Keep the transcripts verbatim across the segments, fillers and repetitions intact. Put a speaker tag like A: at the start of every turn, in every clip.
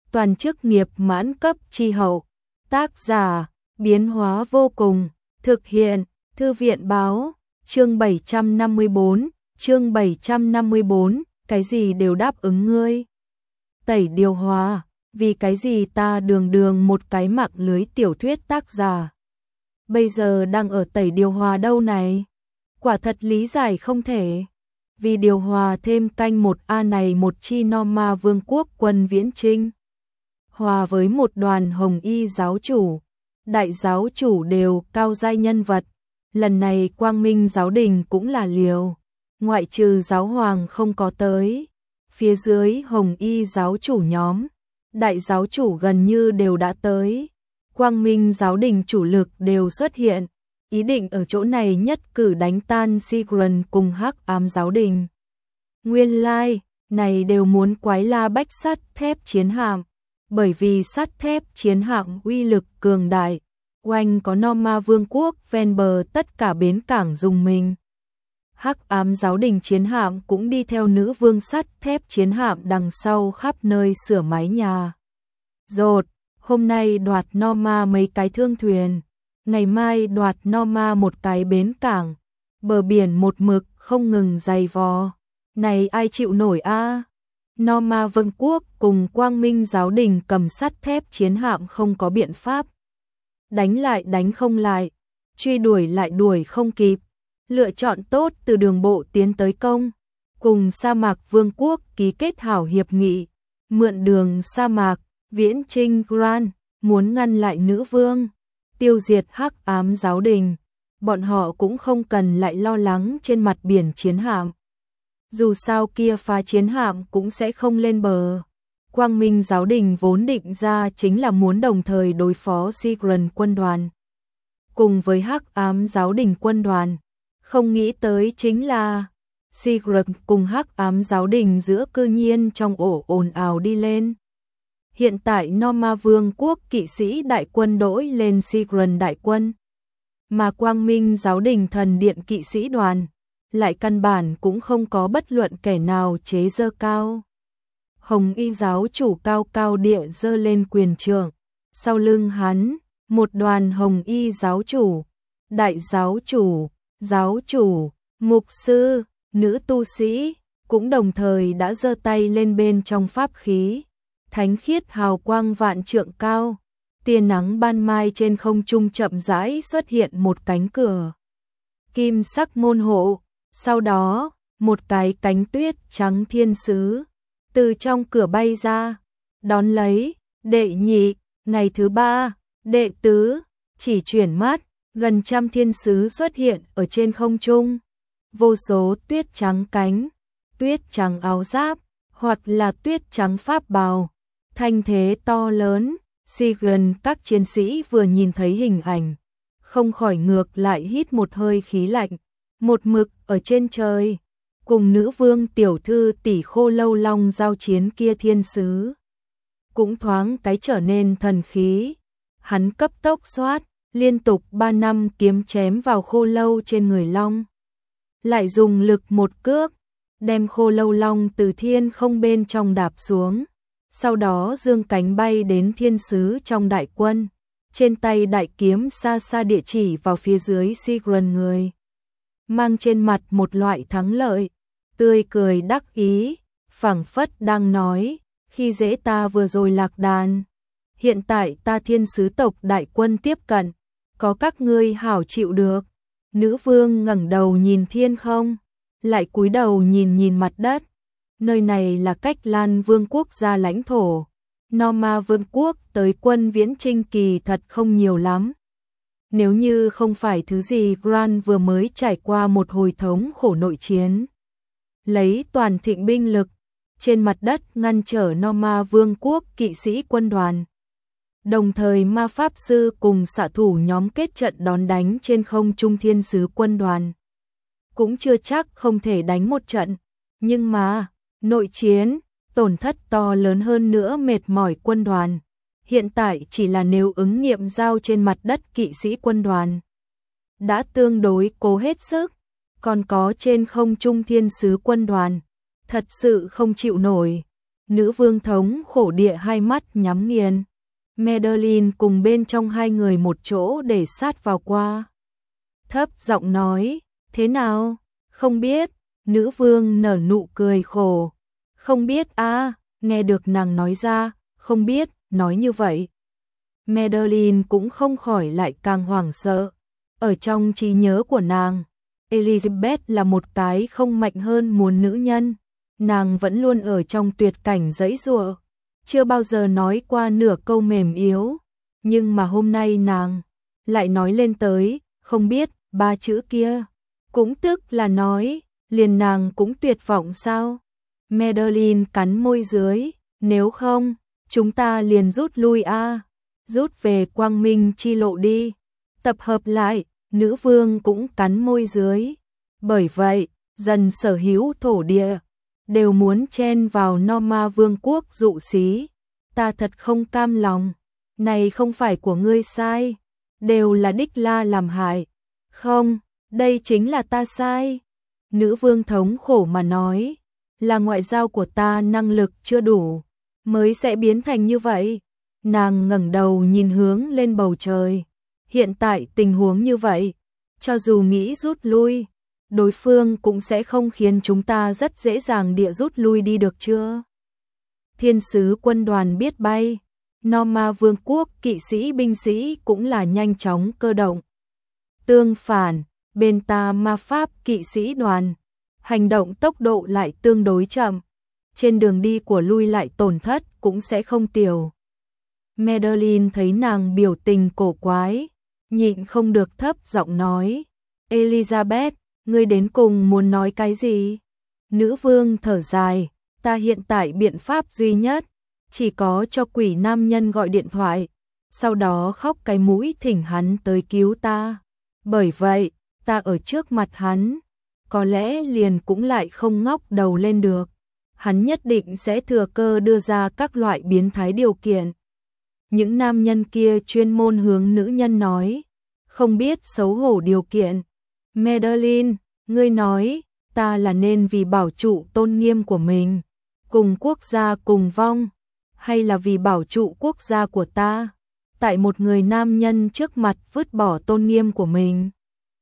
A: toàn chức nghiệp mãn cấp chi hậu. Tác giả, biến hóa vô cùng, thực hiện, thư viện báo, chương bảy trăm năm mươi bốn, chương bảy trăm năm mươi bốn, cái gì đều đáp ứng ngươi. Tẩy điều hòa, vì cái gì ta đường đường một cái mạng lưới tiểu thuyết tác giả. Bây giờ đang ở tẩy điều hòa đâu này? Quả thật lý giải không thể. Vì điều hòa thêm canh một A này một chi Norma vương quốc quân viễn trinh. Hòa với một đoàn hồng y giáo chủ, đại giáo chủ đều cao giai nhân vật. Lần này Quang Minh giáo đình cũng là liều. Ngoại trừ giáo hoàng không có tới. Phía dưới hồng y giáo chủ nhóm, đại giáo chủ gần như đều đã tới. Quang Minh giáo đình chủ lực đều xuất hiện. Ý định ở chỗ này nhất cử đánh tan Sigrun cùng Hắc Ám giáo đình. Nguyên lai, like, này đều muốn quái la bách sắt thép chiến hạm, bởi vì sắt thép chiến hạm uy lực cường đại, oanh có Norma vương quốc ven bờ tất cả bến cảng dùng mình. Hắc Ám giáo đình chiến hạm cũng đi theo nữ vương sắt thép chiến hạm đằng sau khắp nơi sửa mái nhà. Rột, hôm nay đoạt Norma mấy cái thương thuyền, ngày mai đoạt Norma một cái bến cảng, bờ biển một mực không ngừng dày vò. Này ai chịu nổi a? À? Norma vương quốc cùng Quang Minh giáo đình cầm sắt thép chiến hạm không có biện pháp. Đánh lại đánh không lại, truy đuổi lại đuổi không kịp. Lựa chọn tốt từ đường bộ tiến tới công, cùng sa mạc vương quốc ký kết hảo hiệp nghị, mượn đường sa mạc, viễn trinh Grand, muốn ngăn lại nữ vương, tiêu diệt Hắc Ám giáo đình. Bọn họ cũng không cần lại lo lắng trên mặt biển chiến hạm. Dù sao kia phá chiến hạm cũng sẽ không lên bờ. Quang Minh giáo đình vốn định ra chính là muốn đồng thời đối phó Sigrun quân đoàn cùng với Hắc Ám giáo đình quân đoàn. Không nghĩ tới chính là Sigrun cùng Hắc Ám giáo đình giữa cư nhiên trong ổ ồn ào đi lên. Hiện tại Norma vương quốc kỵ sĩ đại quân đổi lên Sigrun đại quân, mà Quang Minh giáo đình thần điện kỵ sĩ đoàn lại căn bản cũng không có bất luận kẻ nào chế giơ cao. Hồng y giáo chủ cao cao địa giơ lên quyền trượng, sau lưng hắn, một đoàn hồng y giáo chủ, đại giáo chủ, giáo chủ, mục sư, nữ tu sĩ, cũng đồng thời đã giơ tay lên bên trong pháp khí. Thánh khiết hào quang vạn trượng cao, tia nắng ban mai trên không trung chậm rãi xuất hiện một cánh cửa. Kim sắc môn hộ, sau đó, một cái cánh tuyết trắng thiên sứ từ trong cửa bay ra, đón lấy, đệ nhị, ngày thứ ba, đệ tứ, chỉ chuyển mắt, gần trăm thiên sứ xuất hiện ở trên không trung. Vô số tuyết trắng cánh, tuyết trắng áo giáp, hoặc là tuyết trắng pháp bào, thanh thế to lớn. Sigrun các chiến sĩ vừa nhìn thấy hình ảnh, không khỏi ngược lại hít một hơi khí lạnh. Một mực ở trên trời, cùng nữ vương tiểu thư tỷ khô lâu long giao chiến kia thiên sứ, cũng thoáng cái trở nên thần khí. Hắn cấp tốc xoát, liên tục ba năm kiếm chém vào khô lâu trên người long. Lại dùng lực một cước, đem khô lâu long từ thiên không bên trong đạp xuống. Sau đó dương cánh bay đến thiên sứ trong đại quân, trên tay đại kiếm xa xa địa chỉ vào phía dưới Sigrun người. Mang trên mặt một loại thắng lợi, tươi cười đắc ý, phảng phất đang nói, khi dễ ta vừa rồi lạc đàn. Hiện tại ta thiên sứ tộc đại quân tiếp cận, có các ngươi hảo chịu được. Nữ vương ngẩng đầu nhìn thiên không, lại cúi đầu nhìn nhìn mặt đất. Nơi này là cách Lan vương quốc gia lãnh thổ. Norma vương quốc tới quân viễn trinh kỳ thật không nhiều lắm. Nếu như không phải thứ gì Grand vừa mới trải qua một hồi thống khổ nội chiến, lấy toàn thịnh binh lực, trên mặt đất ngăn trở Norma vương quốc kỵ sĩ quân đoàn. Đồng thời ma pháp sư cùng xạ thủ nhóm kết trận đón đánh trên không trung thiên sứ quân đoàn. Cũng chưa chắc không thể đánh một trận, nhưng mà, nội chiến, tổn thất to lớn hơn nữa mệt mỏi quân đoàn. Hiện tại chỉ là nếu ứng nghiệm giao trên mặt đất kỵ sĩ quân đoàn đã tương đối cố hết sức, còn có trên không trung thiên sứ quân đoàn, thật sự không chịu nổi. Nữ vương thống khổ địa hai mắt nhắm nghiền. Madeline cùng bên trong hai người một chỗ để sát vào qua. Thấp giọng nói, thế nào? Không biết. Nữ vương nở nụ cười khổ. Không biết à, nghe được nàng nói ra, không biết, nói như vậy. Madeline cũng không khỏi lại càng hoảng sợ. Ở trong trí nhớ của nàng, Elizabeth là một cái không mạnh hơn muôn nữ nhân. Nàng vẫn luôn ở trong tuyệt cảnh giãy giụa, chưa bao giờ nói qua nửa câu mềm yếu. Nhưng mà hôm nay nàng lại nói lên tới, không biết, ba chữ kia. Cũng tức là nói, liền nàng cũng tuyệt vọng sao? Madeline cắn môi dưới, nếu không, chúng ta liền rút lui a, rút về quang minh chi lộ đi. Tập hợp lại, nữ vương cũng cắn môi dưới. Bởi vậy, dần sở hữu thổ địa đều muốn chen vào Norma vương quốc dụ xí. Ta thật không cam lòng, này không phải của ngươi sai, đều là Đích La làm hại. Không, đây chính là ta sai. Nữ vương thống khổ mà nói, là ngoại giao của ta năng lực chưa đủ, mới sẽ biến thành như vậy. Nàng ngẩng đầu nhìn hướng lên bầu trời. Hiện tại tình huống như vậy, cho dù nghĩ rút lui, đối phương cũng sẽ không khiến chúng ta rất dễ dàng địa rút lui đi được chưa? Thiên sứ quân đoàn biết bay, Norma vương quốc kỵ sĩ binh sĩ cũng là nhanh chóng cơ động. Tương phản, bên ta ma pháp kỵ sĩ đoàn, hành động tốc độ lại tương đối chậm, trên đường đi của lui lại tổn thất cũng sẽ không tiểu. Madeline thấy nàng biểu tình cổ quái, nhịn không được thấp giọng nói, Elizabeth, ngươi đến cùng muốn nói cái gì? Nữ vương thở dài, ta hiện tại biện pháp duy nhất, chỉ có cho quỷ nam nhân gọi điện thoại, sau đó khóc cái mũi thỉnh hắn tới cứu ta. Bởi vậy, ta ở trước mặt hắn, có lẽ liền cũng lại không ngóc đầu lên được. Hắn nhất định sẽ thừa cơ đưa ra các loại biến thái điều kiện. Những nam nhân kia chuyên môn hướng nữ nhân nói, không biết xấu hổ điều kiện. Madeline, ngươi nói, ta là nên vì bảo trụ tôn nghiêm của mình, cùng quốc gia cùng vong, hay là vì bảo trụ quốc gia của ta, tại một người nam nhân trước mặt vứt bỏ tôn nghiêm của mình.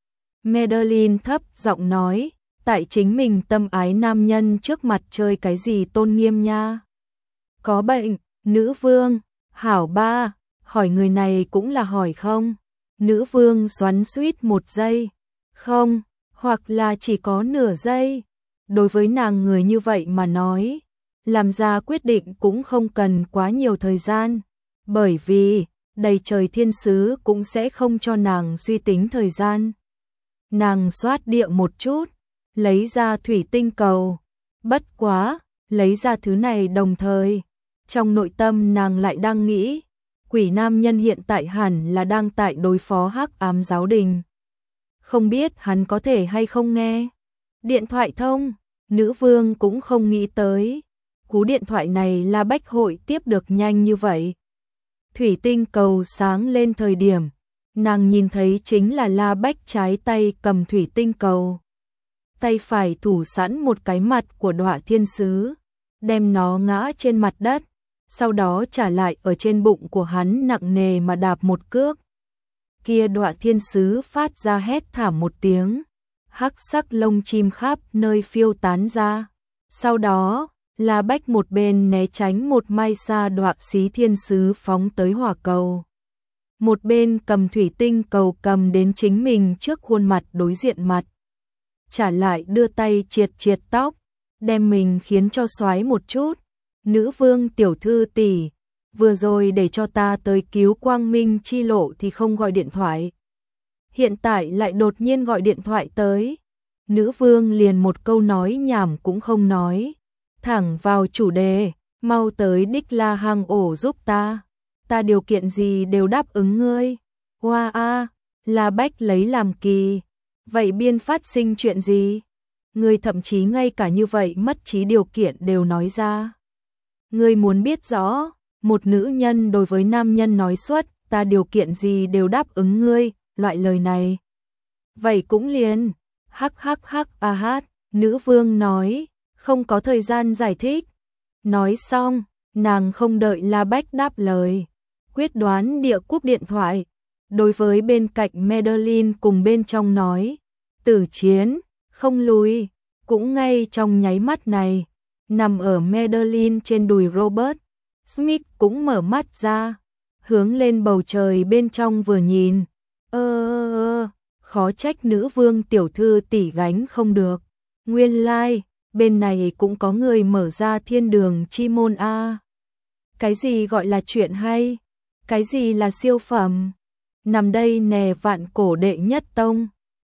A: Madeline thấp giọng nói, tại chính mình tâm ái nam nhân trước mặt chơi cái gì tôn nghiêm nha. Có bệnh, nữ vương, hảo ba, hỏi người này cũng là hỏi không? Nữ vương xoắn xuýt một giây, không, hoặc là chỉ có nửa giây. Đối với nàng người như vậy mà nói, làm ra quyết định cũng không cần quá nhiều thời gian, bởi vì đầy trời thiên sứ cũng sẽ không cho nàng suy tính thời gian. Nàng xoát địa một chút, lấy ra thủy tinh cầu, bất quá, lấy ra thứ này đồng thời, trong nội tâm nàng lại đang nghĩ, quỷ nam nhân hiện tại hẳn là đang tại đối phó hắc ám giáo đình. Không biết hắn có thể hay không nghe. Điện thoại thông, nữ vương cũng không nghĩ tới. Cú điện thoại này La Bách hội tiếp được nhanh như vậy. Thủy tinh cầu sáng lên thời điểm, nàng nhìn thấy chính là La Bách trái tay cầm thủy tinh cầu. Tay phải thủ sẵn một cái mặt của đọa thiên sứ, đem nó ngã trên mặt đất, sau đó trả lại ở trên bụng của hắn nặng nề mà đạp một cước. Kia đọa thiên sứ phát ra hét thảm một tiếng, hắc sắc lông chim khắp nơi phiêu tán ra. Sau đó, La Bách một bên né tránh một mai xa đọa xí thiên sứ phóng tới hỏa cầu. Một bên cầm thủy tinh cầu cầm đến chính mình trước khuôn mặt đối diện mặt. Trả lại đưa tay triệt triệt tóc, đem mình khiến cho xoái một chút. Nữ vương tiểu thư tỷ, vừa rồi để cho ta tới cứu quang minh chi lộ thì không gọi điện thoại. Hiện tại lại đột nhiên gọi điện thoại tới. Nữ vương liền một câu nói nhảm cũng không nói. Thẳng vào chủ đề, mau tới Đích La hang ổ giúp ta. Ta điều kiện gì đều đáp ứng ngươi. Hoa a, La Bách lấy làm kỳ. Vậy biên phát sinh chuyện gì? Ngươi thậm chí ngay cả như vậy mất trí điều kiện đều nói ra. Ngươi muốn biết rõ, một nữ nhân đối với nam nhân nói suốt, ta điều kiện gì đều đáp ứng ngươi, loại lời này. Vậy cũng liền, hắc hắc hắc a hát, nữ vương nói, không có thời gian giải thích. Nói xong, nàng không đợi La Bách đáp lời, quyết đoán địa cúp điện thoại, đối với bên cạnh Madeline cùng bên trong nói, tử chiến, không lùi. Cũng ngay trong nháy mắt này, nằm ở Madeline trên đùi Robert, Smith cũng mở mắt ra, hướng lên bầu trời bên trong vừa nhìn, ơ ơ ơ, khó trách nữ vương tiểu thư tỷ gánh không được, nguyên lai, like, bên này cũng có người mở ra thiên đường chi môn a. Cái gì gọi là chuyện hay? Cái gì là siêu phẩm? Nằm đây nè vạn cổ đệ nhất tông.